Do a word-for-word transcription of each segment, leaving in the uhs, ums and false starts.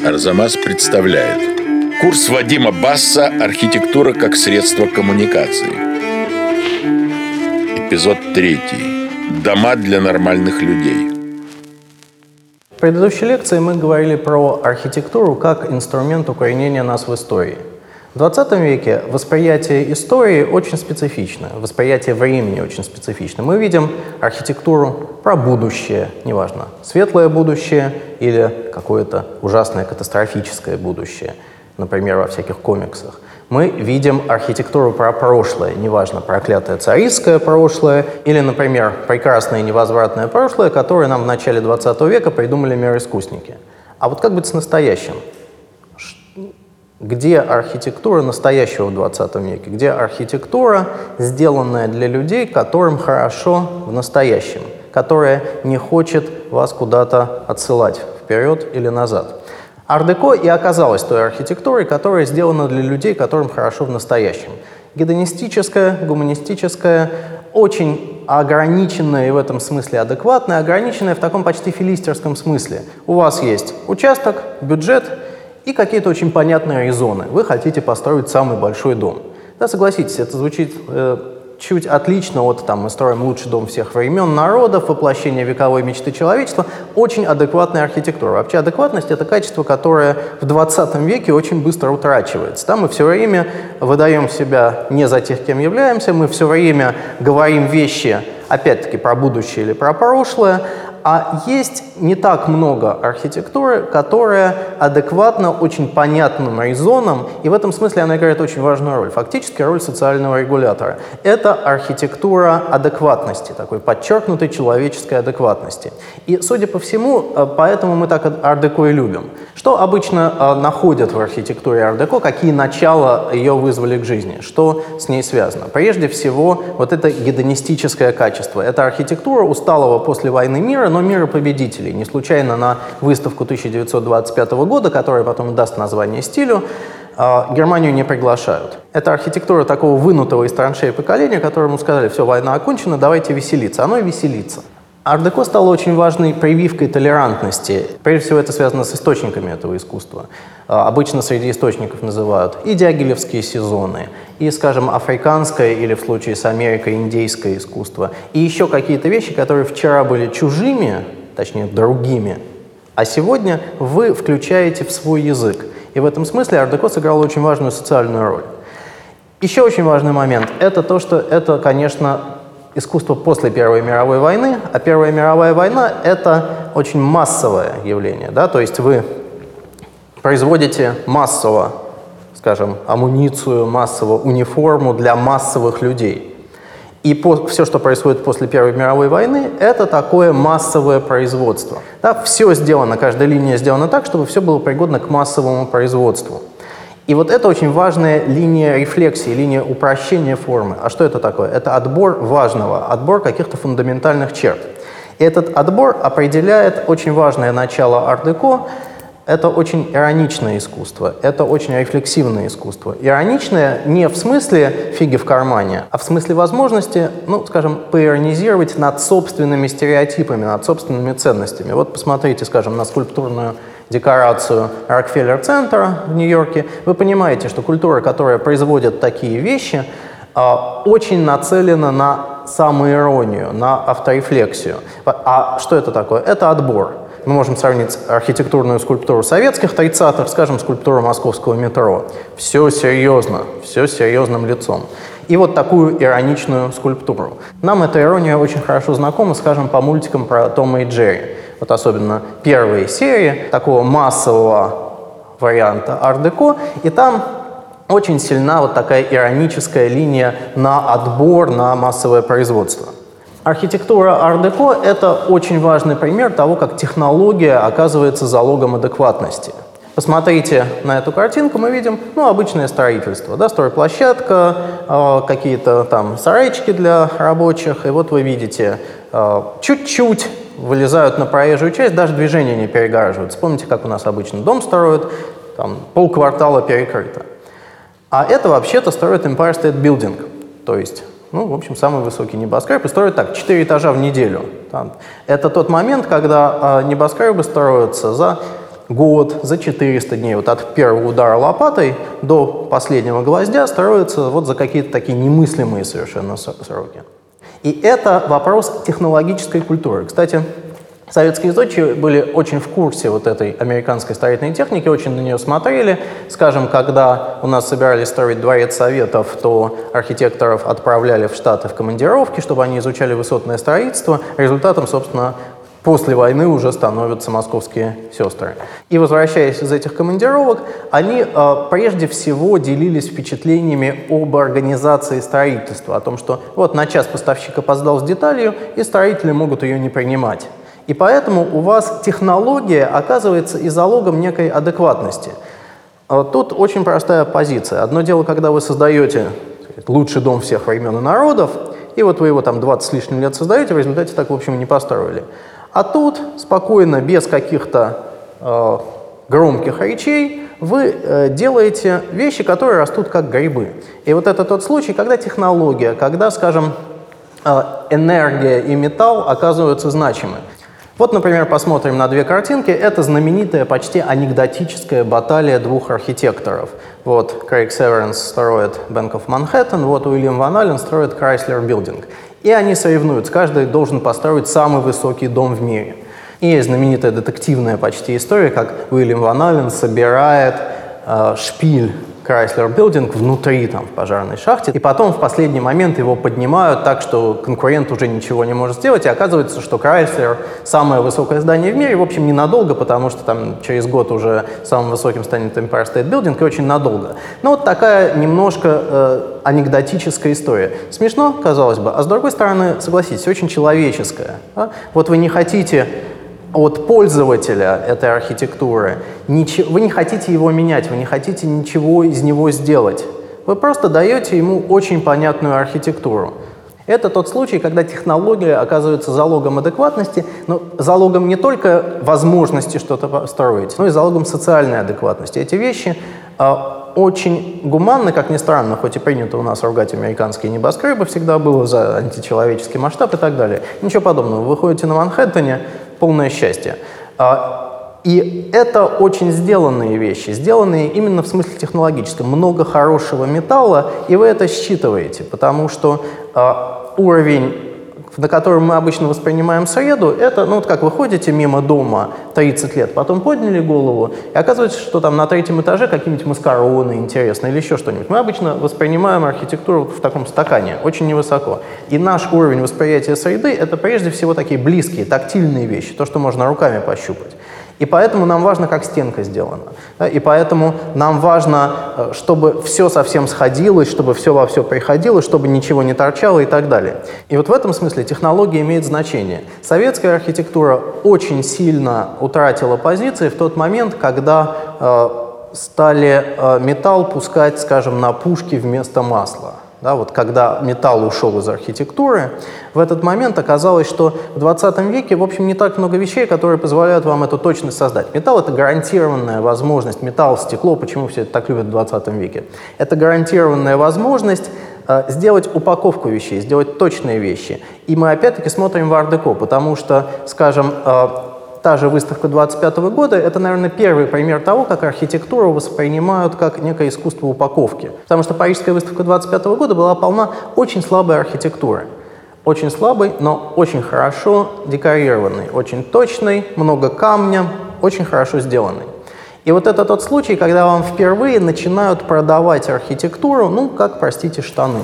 Арзамас представляет курс Вадима Басса «Архитектура как средство коммуникации». Эпизод третий. Дома для нормальных людей. В предыдущей лекции мы говорили про архитектуру как инструмент укоренения нас в истории. В двадцатом веке восприятие истории очень специфично, восприятие времени очень специфично. Мы видим архитектуру про будущее, неважно, светлое будущее или какое-то ужасное катастрофическое будущее, например, во всяких комиксах. Мы видим архитектуру про прошлое, неважно, проклятое царистское прошлое или, например, прекрасное невозвратное прошлое, которое нам в начале двадцатого века придумали мироискусники. А вот как быть с настоящим? Где архитектура настоящего в двадцатом веке? Где архитектура, сделанная для людей, которым хорошо в настоящем, которая не хочет вас куда-то отсылать вперед или назад? Ар-деко и оказалась той архитектурой, которая сделана для людей, которым хорошо в настоящем. Гедонистическая, гуманистическая, очень ограниченная и в этом смысле адекватная, ограниченная в таком почти филистерском смысле. У вас есть участок, бюджет и какие-то очень понятные резоны. Вы хотите построить самый большой дом. Да, согласитесь, это звучит э, чуть отлично от там, «мы строим лучший дом всех времен, народов», воплощение вековой мечты человечества. Очень адекватная архитектура. Вообще адекватность — это качество, которое в двадцатом веке очень быстро утрачивается. Да, мы все время выдаем себя не за тех, кем являемся, мы все время говорим вещи, опять-таки, про будущее или про прошлое, а есть не так много архитектуры, которая адекватна очень понятным резонам, и в этом смысле она играет очень важную роль, фактически роль социального регулятора. Это архитектура адекватности, такой подчеркнутой человеческой адекватности. И, судя по всему, поэтому мы так ар-деко и любим. Что обычно находят в архитектуре ар-деко, какие начала ее вызвали к жизни, что с ней связано? Прежде всего, вот это гедонистическое качество. Это архитектура усталого после войны мира, но мира победителей. Не случайно на выставку тысяча девятьсот двадцать пятого года, которая потом даст название стилю, Германию не приглашают. Это архитектура такого вынутого из траншеи поколения, которому сказали: все, война окончена, давайте веселиться. Оно и веселится. Ар-деко стало очень важной прививкой толерантности. Прежде всего, это связано с источниками этого искусства. Обычно среди источников называют и дягилевские сезоны, и, скажем, африканское или в случае с Америкой индейское искусство, и еще какие-то вещи, которые вчера были чужими, точнее другими, а сегодня вы включаете в свой язык. И в этом смысле ар-деко сыграло очень важную социальную роль. Еще очень важный момент – это то, что это, конечно, искусство после Первой мировой войны, а Первая мировая война — это очень массовое явление, да, то есть вы производите массово, скажем, амуницию, массово униформу для массовых людей. И по, все, что происходит после Первой мировой войны, это такое массовое производство. Да, все сделано, каждая линия сделана так, чтобы все было пригодно к массовому производству. И вот это очень важная линия рефлексии, линия упрощения формы. А что это такое? Это отбор важного, отбор каких-то фундаментальных черт. И этот отбор определяет очень важное начало ар-деко. Это очень ироничное искусство, это очень рефлексивное искусство. Ироничное не в смысле фиги в кармане, а в смысле возможности, ну, скажем, поиронизировать над собственными стереотипами, над собственными ценностями. Вот посмотрите, скажем, на скульптурную декорацию Рокфеллер-центра в Нью-Йорке. Вы понимаете, что культура, которая производит такие вещи, очень нацелена на самоиронию, на авторефлексию. А что это такое? Это отбор. Мы можем сравнить архитектурную скульптуру советских тридцатых, скажем, скульптуру московского метро. Все серьезно, все с серьезным лицом. И вот такую ироничную скульптуру. Нам эта ирония очень хорошо знакома, скажем, по мультикам про Тома и Джерри. Вот особенно первые серии такого массового варианта ар-деко. И там очень сильна вот такая ироническая линия на отбор, на массовое производство. Архитектура ар-деко — это очень важный пример того, как технология оказывается залогом адекватности. Посмотрите на эту картинку, мы видим, ну, обычное строительство, да, стройплощадка, э, какие-то там сарайчики для рабочих, и вот вы видите, э, чуть-чуть вылезают на проезжую часть, даже движение не перегораживают. Вспомните, как у нас обычно дом строят, там полквартала перекрыто. А это вообще-то строят Empire State Building, то есть, ну, в общем, самый высокий небоскреб, и строят так, четыре этажа в неделю. Там. Это тот момент, когда э, небоскребы строятся за год, за четыреста дней. Вот от первого удара лопатой до последнего гвоздя строятся вот за какие-то такие немыслимые совершенно сроки. И это вопрос технологической культуры. Кстати, советские зодчие были очень в курсе вот этой американской строительной техники, очень на нее смотрели. Скажем, когда у нас собирались строить Дворец Советов, то архитекторов отправляли в Штаты в командировки, чтобы они изучали высотное строительство. Результатом, собственно, после войны уже становятся московские сестры. И возвращаясь из этих командировок, они э, прежде всего делились впечатлениями об организации строительства, о том, что вот на час поставщик опоздал с деталью, и строители могут ее не принимать. И поэтому у вас технология оказывается и залогом некой адекватности. Тут очень простая позиция. Одно дело, когда вы создаете лучший дом всех времен и народов, и вот вы его там двадцать с лишним лет создаете, в результате так, в общем, и не построили. А тут спокойно, без каких-то э, громких речей, вы э, делаете вещи, которые растут как грибы. И вот это тот случай, когда технология, когда, скажем, э, энергия и металл оказываются значимы. Вот, например, посмотрим на две картинки. Это знаменитая, почти анекдотическая баталия двух архитекторов. Вот Крейг Северенс строит Bank of Manhattan, вот Уильям Ван Аллен строит Chrysler Building. И они соревнуются, каждый должен построить самый высокий дом в мире. И есть знаменитая детективная почти история, как Уильям Ван Аллен собирает э, шпиль Chrysler Building внутри, там, в пожарной шахте, и потом в последний момент его поднимают так, что конкурент уже ничего не может сделать, и оказывается, что Chrysler — самое высокое здание в мире, в общем, ненадолго, потому что там через год уже самым высоким станет Empire State Building, и очень надолго. Ну, вот такая немножко э, анекдотическая история. Смешно, казалось бы, а с другой стороны, согласитесь, очень человеческая. Да? Вот вы не хотите от пользователя этой архитектуры, ничего, вы не хотите его менять, вы не хотите ничего из него сделать. Вы просто даете ему очень понятную архитектуру. Это тот случай, когда технология оказывается залогом адекватности, но залогом не только возможности что-то построить, но и залогом социальной адекватности. Эти вещи э, очень гуманны, как ни странно, хоть и принято у нас ругать американские небоскребы, всегда было за античеловеческий масштаб и так далее. Ничего подобного. Вы ходите на Манхэттене, полное счастье. И это очень сделанные вещи, сделанные именно в смысле технологическом. Много хорошего металла, и вы это считываете, потому что уровень, на котором мы обычно воспринимаем среду, это, ну вот как вы ходите мимо дома тридцать лет, потом подняли голову, и оказывается, что там на третьем этаже какие-нибудь маскароны интересные или еще что-нибудь. Мы обычно воспринимаем архитектуру в таком стакане, очень невысоко. И наш уровень восприятия среды — это прежде всего такие близкие, тактильные вещи, то, что можно руками пощупать. И поэтому нам важно, как стенка сделана. Да? И поэтому нам важно, чтобы все совсем сходилось, чтобы все во все приходилось, чтобы ничего не торчало и так далее. И вот в этом смысле технология имеет значение. Советская архитектура очень сильно утратила позиции в тот момент, когда э, стали э, металл пускать, скажем, на пушки вместо масла. Да, вот когда металл ушел из архитектуры, в этот момент оказалось, что в двадцатом веке, в общем, не так много вещей, которые позволяют вам эту точность создать. Металл — это гарантированная возможность. Металл, стекло, почему все это так любят в двадцатом веке? Это гарантированная возможность э, сделать упаковку вещей, сделать точные вещи. И мы опять-таки смотрим в ар-деко, потому что, скажем, э, та же выставка двадцать пятого года — это, наверное, первый пример того, как архитектуру воспринимают как некое искусство упаковки. Потому что Парижская выставка двадцать пятого года была полна очень слабой архитектуры. Очень слабой, но очень хорошо декорированной, очень точной, много камня, очень хорошо сделанной. И вот это тот случай, когда вам впервые начинают продавать архитектуру, ну, как, простите, штаны.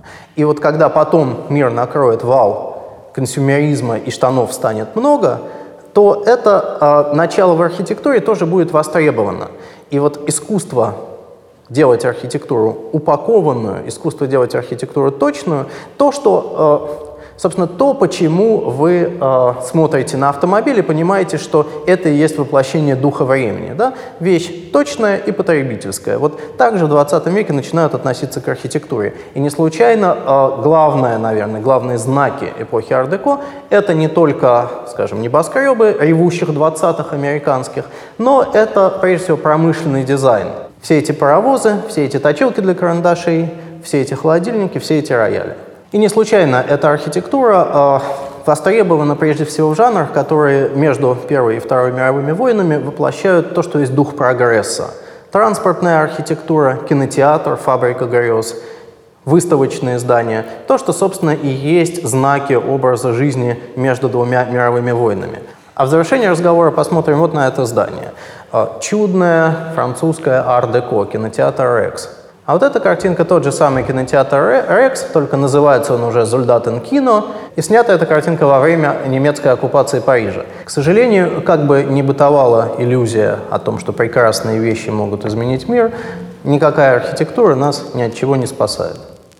И вот когда потом мир накроет вал консюмеризма и штанов станет много, то это э, начало в архитектуре тоже будет востребовано. И вот искусство делать архитектуру упакованную, искусство делать архитектуру точную, то, что, э, собственно, то, почему вы э, смотрите на автомобиль и понимаете, что это и есть воплощение духа времени. Да? Вещь точная и потребительская. Вот так же в двадцатом веке начинают относиться к архитектуре. И не случайно э, главное, наверное, главные знаки эпохи ар-деко — это не только, скажем, небоскребы ревущих двадцатых американских, но это, прежде всего, промышленный дизайн. Все эти паровозы, все эти точилки для карандашей, все эти холодильники, все эти рояли. И не случайно эта архитектура э, востребовано прежде всего в жанрах, которые между Первой и Второй мировыми войнами воплощают то, что есть дух прогресса. Транспортная архитектура, кинотеатр, фабрика грез, выставочные здания. То, что, собственно, и есть знаки образа жизни между двумя мировыми войнами. А в завершении разговора посмотрим вот на это здание. Чудное французское ар-деко, кинотеатр «Рекс». А вот эта картинка тот же самый кинотеатр «Рекс», только называется он уже «Зольдатен кино», и снята эта картинка во время немецкой оккупации Парижа. К сожалению, как бы ни бытовала иллюзия о том, что прекрасные вещи могут изменить мир, никакая архитектура нас ни от чего не спасает.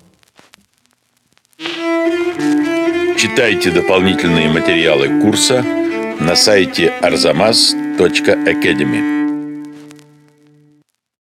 Читайте дополнительные материалы курса на сайте арзамас точка академи.